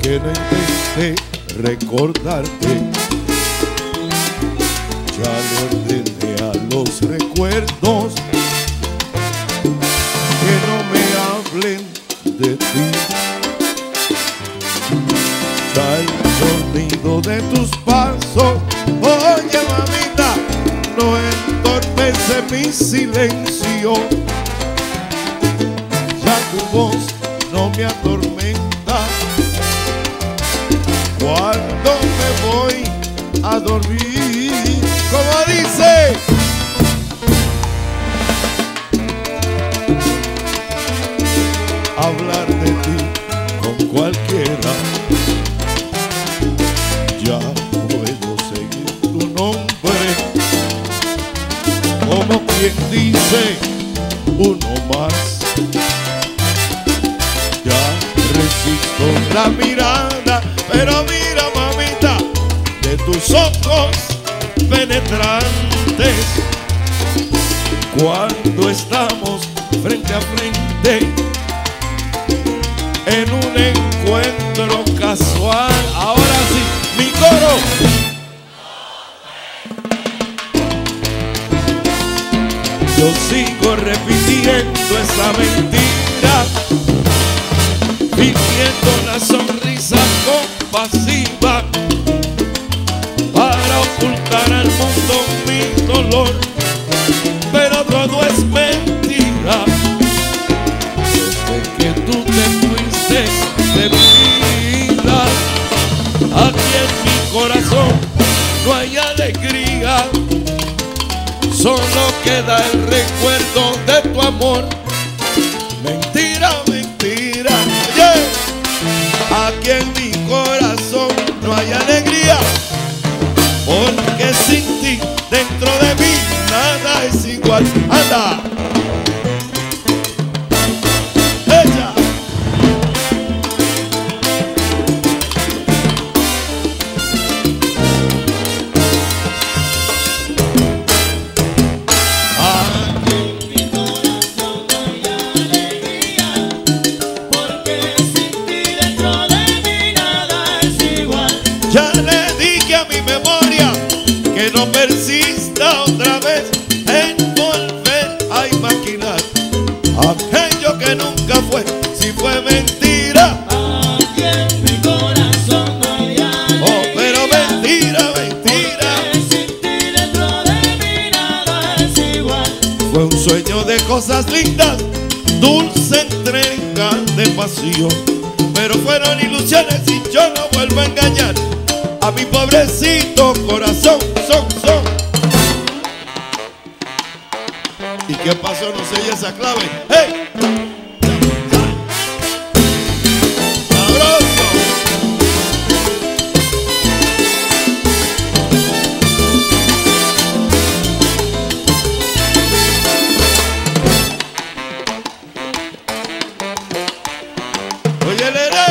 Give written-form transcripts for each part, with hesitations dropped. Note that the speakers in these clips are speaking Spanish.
que no intenté recordarte. Ya le ordené a los recuerdos que no me hablen de ti. Ya el sonido de tus pasos, oye mamita, no entorpece mi silencio. Ya tu voz no me atormenta cuando me voy a dormir. Como dice, hablar de ti con cualquiera, ya puedo seguir tu nombre como quien dice uno más. Ya resisto la mirada, pero mira mamita, de tus ojos penetrantes cuando estamos frente a frente en un encuentro casual. Ahora sí, mi coro. Yo sigo repitiendo esa mentira, fingiendo una sonrisa compasiva para ocultar al mundo mi dolor, pero todo es mentira. Desde que tú te fuiste de mi vida, aquí en mi corazón no hay alegría, solo queda el recuerdo de tu amor. Mentira, mentira, yeah. Aquí en mi corazón no hay alegría, porque sin ti dentro de mí nada es igual. Anda. Ella. Aquí en mi corazón no hay alegría, porque sin ti dentro de mí nada es igual. Ya le dije a mi memoria que no persista otra vez en volver a imaginar aquello que nunca fue, si fue mentira. Aquí en mi corazón no hay alegría, Oh, pero mentira, mentira. porque sin ti dentro de mí nada es igual. Fue un sueño de cosas lindas, dulce entrega de pasión, pero fueron ilusiones y yo no vuelvo a engañar a mi pobrecito corazón. ¿Y qué pasó? No sé esa clave. ¡Hey! ¡Sabroso! Oye, Lere.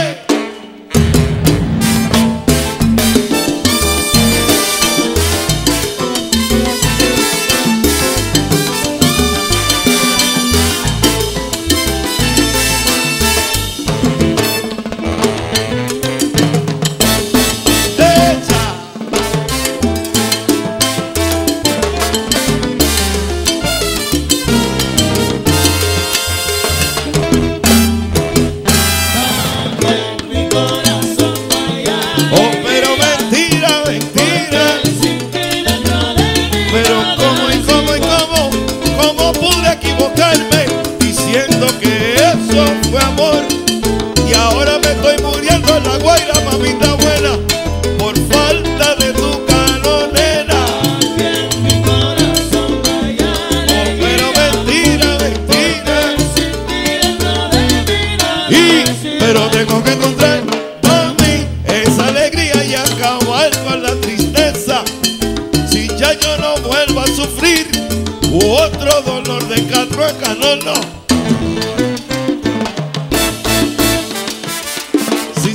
Otro dolor de catrueca, no. Sí.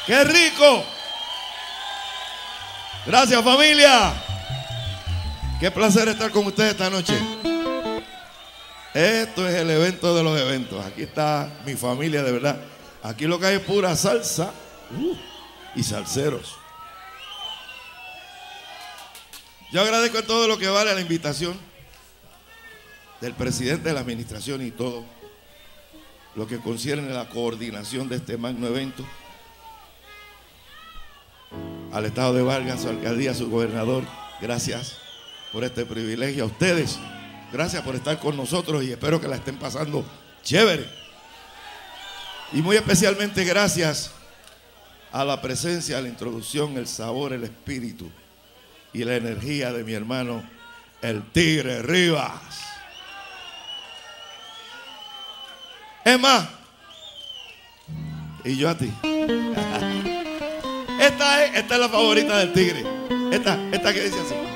¡Qué rico! Gracias, familia. Qué placer estar con ustedes esta noche. Esto es el evento de los eventos. Aquí está mi familia, de verdad. Aquí lo que hay es pura salsa y salseros. Yo agradezco todo lo que vale la invitación del presidente de la administración y todo lo que concierne a la coordinación de este magno evento. Al estado de Vargas, su alcaldía, su gobernador, gracias por este privilegio. A ustedes, gracias por estar con nosotros y espero que la estén pasando chévere. Y muy especialmente gracias a la presencia, a la introducción, el sabor, el espíritu y la energía de mi hermano, el Tigre Rivas. Es más, y yo a ti. Esta es la favorita del Tigre. Esta que dice así.